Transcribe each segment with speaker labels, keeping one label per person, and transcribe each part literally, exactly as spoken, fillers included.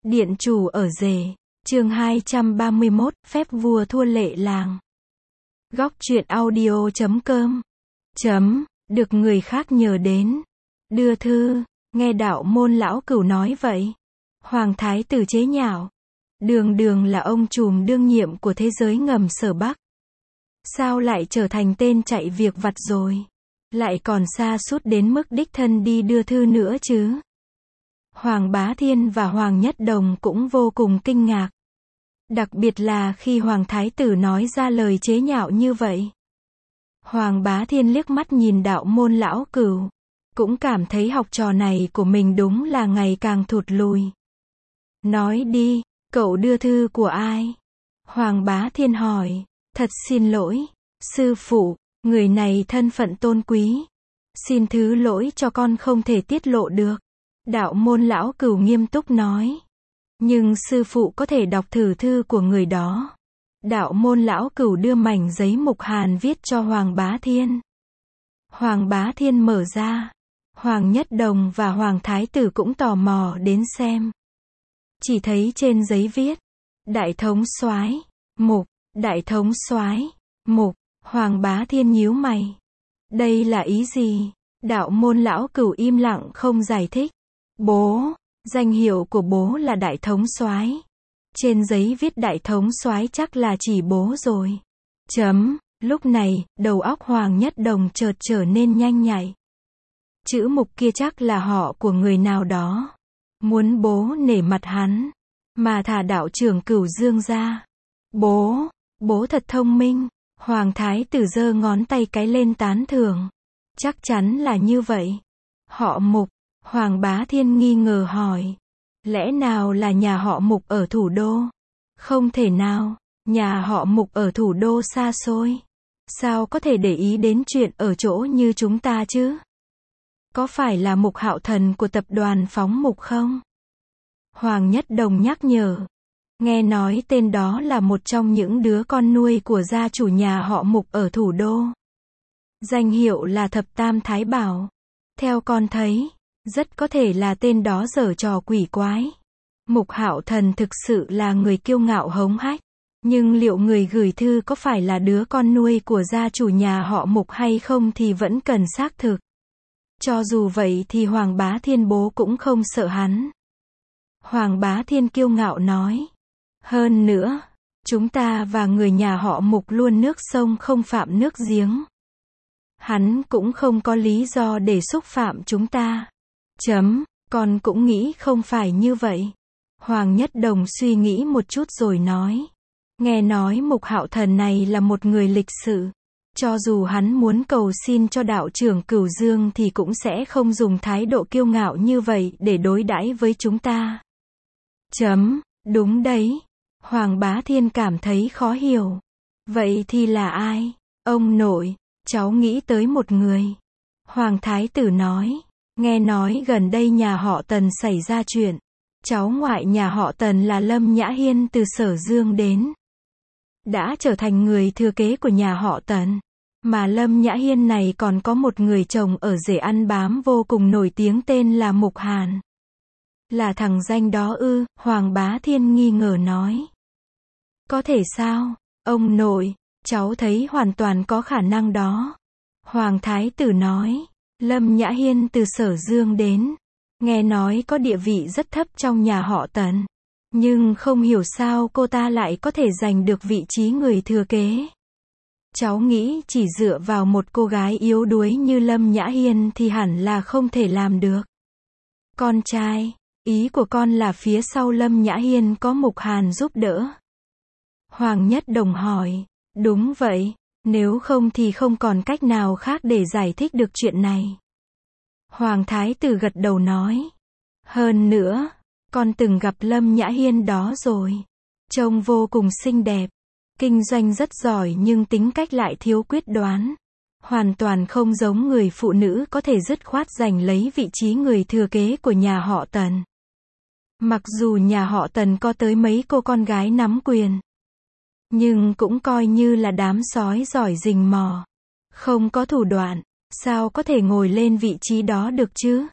Speaker 1: Điện chủ ở rể. Chương hai trăm ba mươi mốt, phép vua thua lệ làng. Góc truyện audio chấm com. Chấm, được người khác nhờ đến. Đưa thư, nghe đạo môn lão cửu nói vậy. Hoàng thái tử chế nhạo. Đường đường là ông trùm đương nhiệm của thế giới ngầm Sở Bắc. Sao lại trở thành tên chạy việc vặt rồi? Lại còn sa sút đến mức đích thân đi đưa thư nữa chứ? Hoàng Bá Thiên và Hoàng Nhất Đồng cũng vô cùng kinh ngạc. Đặc biệt là khi Hoàng Thái tử nói ra lời chế nhạo như vậy. Hoàng Bá Thiên liếc mắt nhìn đạo môn lão cửu. Cũng cảm thấy học trò này của mình đúng là ngày càng thụt lùi. Nói đi, cậu đưa thư của ai? Hoàng Bá Thiên hỏi. Thật xin lỗi, sư phụ, người này thân phận tôn quý. Xin thứ lỗi cho con không thể tiết lộ được. Đạo môn lão cửu nghiêm túc nói. Nhưng sư phụ có thể đọc thử thư của người đó. Đạo môn lão cửu đưa mảnh giấy mục hàn viết cho Hoàng Bá Thiên. Hoàng Bá Thiên mở ra. Hoàng Nhất Đồng và Hoàng Thái tử cũng tò mò đến xem. Chỉ thấy trên giấy viết. Đại thống soái, mục, đại thống soái, mục. Hoàng Bá Thiên nhíu mày. Đây là ý gì? Đạo môn lão cửu im lặng không giải thích. Bố, danh hiệu của bố là đại thống soái. Trên giấy viết đại thống soái chắc là chỉ bố rồi. Chấm, lúc này, đầu óc Hoàng Nhất Đồng chợt trở nên nhanh nhạy. Chữ mục kia chắc là họ của người nào đó. Muốn bố nể mặt hắn, mà thả đạo trưởng Cửu Dương ra. Bố, bố thật thông minh. Hoàng thái tử giơ ngón tay cái lên tán thưởng. Chắc chắn là như vậy. Họ Mục. Hoàng Bá Thiên nghi ngờ hỏi. Lẽ nào là nhà họ Mục ở thủ đô? Không thể nào, nhà họ Mục ở thủ đô xa xôi. Sao có thể để ý đến chuyện ở chỗ như chúng ta chứ? Có phải là Mục Hạo Thần của tập đoàn Phóng Mục không? Hoàng Nhất Đồng nhắc nhở. Nghe nói tên đó là một trong những đứa con nuôi của gia chủ nhà họ Mục ở thủ đô. Danh hiệu là Thập Tam Thái Bảo. Theo con thấy, rất có thể là tên đó giở trò quỷ quái. Mục Hạo Thần thực sự là người kiêu ngạo hống hách. Nhưng liệu người gửi thư có phải là đứa con nuôi của gia chủ nhà họ Mục hay không thì vẫn cần xác thực. Cho dù vậy thì Hoàng Bá Thiên bố cũng không sợ hắn. Hoàng Bá Thiên kiêu ngạo nói. Hơn nữa, chúng ta và người nhà họ Mục luôn nước sông không phạm nước giếng. Hắn cũng không có lý do để xúc phạm chúng ta. Chấm, con cũng nghĩ không phải như vậy. Hoàng Nhất Đồng suy nghĩ một chút rồi nói. Nghe nói Mục Hạo Thần này là một người lịch sự. Cho dù hắn muốn cầu xin cho đạo trưởng Cửu Dương thì cũng sẽ không dùng thái độ kiêu ngạo như vậy để đối đãi với chúng ta. Chấm, đúng đấy. Hoàng Bá Thiên cảm thấy khó hiểu. Vậy thì là ai? Ông nội, cháu nghĩ tới một người. Hoàng Thái tử nói. Nghe nói gần đây nhà họ Tần xảy ra chuyện. Cháu ngoại nhà họ Tần là Lâm Nhã Hiên từ Sở Dương đến. Đã trở thành người thừa kế của nhà họ Tần. Mà Lâm Nhã Hiên này còn có một người chồng ở rể ăn bám vô cùng nổi tiếng tên là Mục Hàn. Là thằng danh đó ư? Hoàng Bá Thiên nghi ngờ nói. Có thể sao? Ông nội, cháu thấy hoàn toàn có khả năng đó. Hoàng Thái tử nói. Lâm Nhã Hiên từ Sở Dương đến. Nghe nói có địa vị rất thấp trong nhà họ Tần. Nhưng không hiểu sao cô ta lại có thể giành được vị trí người thừa kế. Cháu nghĩ chỉ dựa vào một cô gái yếu đuối như Lâm Nhã Hiên thì hẳn là không thể làm được. Con trai, ý của con là phía sau Lâm Nhã Hiên có Mục Hàn giúp đỡ. Hoàng Nhất Đồng hỏi. Đúng vậy, nếu không thì không còn cách nào khác để giải thích được chuyện này. Hoàng Thái tử gật đầu nói. Hơn nữa, con từng gặp Lâm Nhã Hiên đó rồi. Trông vô cùng xinh đẹp. Kinh doanh rất giỏi nhưng tính cách lại thiếu quyết đoán. Hoàn toàn không giống người phụ nữ có thể dứt khoát giành lấy vị trí người thừa kế của nhà họ Tần. Mặc dù nhà họ Tần có tới mấy cô con gái nắm quyền. Nhưng cũng coi như là đám sói giỏi rình mò. Không có thủ đoạn, sao có thể ngồi lên vị trí đó được chứ?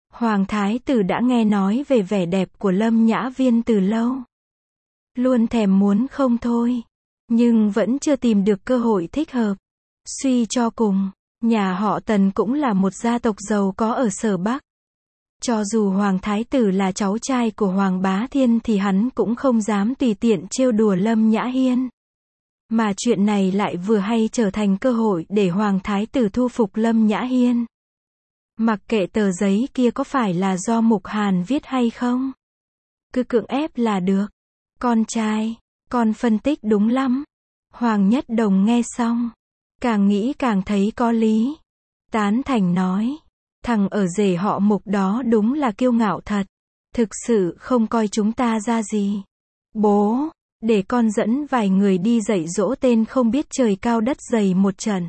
Speaker 1: Hoàng thái tử đã nghe nói về vẻ đẹp của Lâm Nhã Viên từ lâu. Luôn thèm muốn không thôi. Nhưng vẫn chưa tìm được cơ hội thích hợp. Suy cho cùng, nhà họ Tần cũng là một gia tộc giàu có ở Sở Bắc. Cho dù Hoàng thái tử là cháu trai của Hoàng Bá Thiên thì hắn cũng không dám tùy tiện trêu đùa Lâm Nhã Hiên. Mà chuyện này lại vừa hay trở thành cơ hội để Hoàng thái tử thu phục Lâm Nhã Hiên. Mặc kệ tờ giấy kia có phải là do Mục Hàn viết hay không, cứ cưỡng ép là được. Con trai, con phân tích đúng lắm. Hoàng Nhất Đồng nghe xong, càng nghĩ càng thấy có lý. Tán thành nói, thằng ở rể họ Mục đó đúng là kiêu ngạo thật. Thực sự không coi chúng ta ra gì. Bố, để con dẫn vài người đi dạy dỗ tên không biết trời cao đất dày một trận.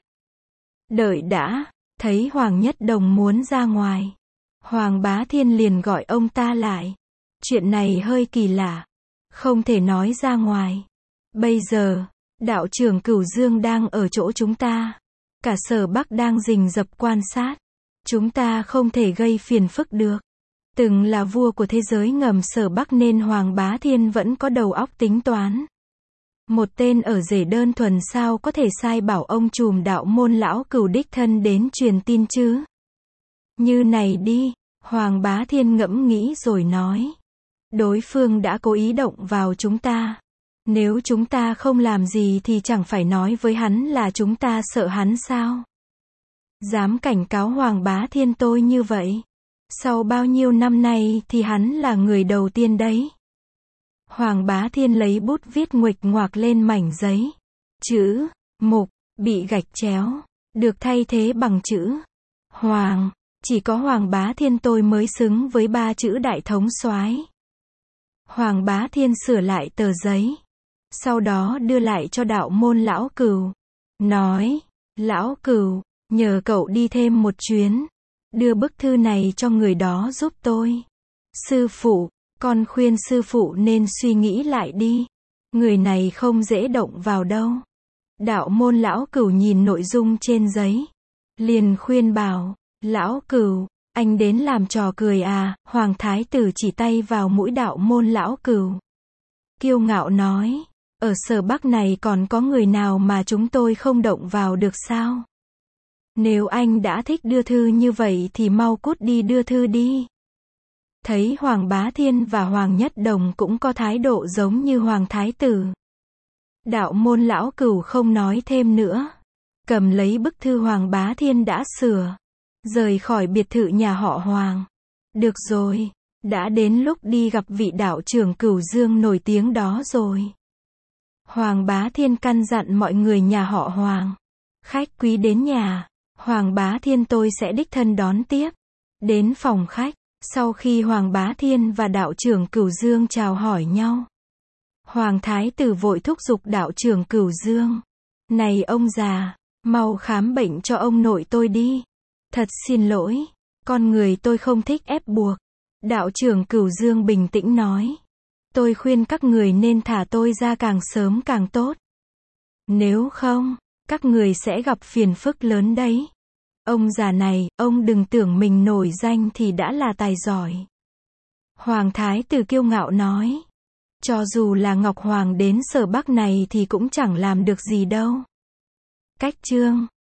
Speaker 1: Đợi đã, thấy Hoàng Nhất Đồng muốn ra ngoài. Hoàng Bá Thiên liền gọi ông ta lại. Chuyện này hơi kỳ lạ. Không thể nói ra ngoài. Bây giờ, đạo trưởng Cửu Dương đang ở chỗ chúng ta. Cả Sở Bắc đang rình rập quan sát. Chúng ta không thể gây phiền phức được. Từng là vua của thế giới ngầm Sở Bắc nên Hoàng Bá Thiên vẫn có đầu óc tính toán. Một tên ở rể đơn thuần sao có thể sai bảo ông trùm đạo môn lão Cửu đích thân đến truyền tin chứ? Như này đi, Hoàng Bá Thiên ngẫm nghĩ rồi nói. Đối phương đã cố ý động vào chúng ta. Nếu chúng ta không làm gì thì chẳng phải nói với hắn là chúng ta sợ hắn sao? Dám cảnh cáo Hoàng Bá Thiên tôi như vậy. Sau bao nhiêu năm nay thì hắn là người đầu tiên đấy. Hoàng Bá Thiên lấy bút viết nguệch ngoạc lên mảnh giấy. Chữ Mục bị gạch chéo, được thay thế bằng chữ Hoàng. Chỉ có Hoàng Bá Thiên tôi mới xứng với ba chữ đại thống soái. Hoàng Bá Thiên sửa lại tờ giấy. Sau đó đưa lại cho đạo môn lão Cửu. Nói, lão Cửu, nhờ cậu đi thêm một chuyến. Đưa bức thư này cho người đó giúp tôi. Sư phụ, con khuyên sư phụ nên suy nghĩ lại đi. Người này không dễ động vào đâu. Đạo môn lão Cửu nhìn nội dung trên giấy. Liền khuyên bảo, lão Cửu, anh đến làm trò cười à? Hoàng thái tử chỉ tay vào mũi đạo môn lão Cửu. Kiêu ngạo nói, ở Sở Bắc này còn có người nào mà chúng tôi không động vào được sao? Nếu anh đã thích đưa thư như vậy thì mau cút đi đưa thư đi. Thấy Hoàng Bá Thiên và Hoàng Nhất Đồng cũng có thái độ giống như Hoàng thái tử. Đạo môn lão Cửu không nói thêm nữa. Cầm lấy bức thư Hoàng Bá Thiên đã sửa. Rời khỏi biệt thự nhà họ Hoàng. Được rồi, đã đến lúc đi gặp vị đạo trưởng Cửu Dương nổi tiếng đó rồi. Hoàng Bá Thiên căn dặn mọi người nhà họ Hoàng. Khách quý đến nhà, Hoàng Bá Thiên tôi sẽ đích thân đón tiếp. Đến phòng khách, sau khi Hoàng Bá Thiên và đạo trưởng Cửu Dương chào hỏi nhau. Hoàng thái tử vội thúc giục đạo trưởng Cửu Dương. Này ông già, mau khám bệnh cho ông nội tôi đi. Thật xin lỗi, con người tôi không thích ép buộc. Đạo trưởng Cửu Dương bình tĩnh nói. Tôi khuyên các người nên thả tôi ra càng sớm càng tốt. Nếu không, các người sẽ gặp phiền phức lớn đấy. Ông già này, ông đừng tưởng mình nổi danh thì đã là tài giỏi. Hoàng thái tử kiêu ngạo nói. Cho dù là Ngọc Hoàng đến Sở Bắc này thì cũng chẳng làm được gì đâu. Cách chương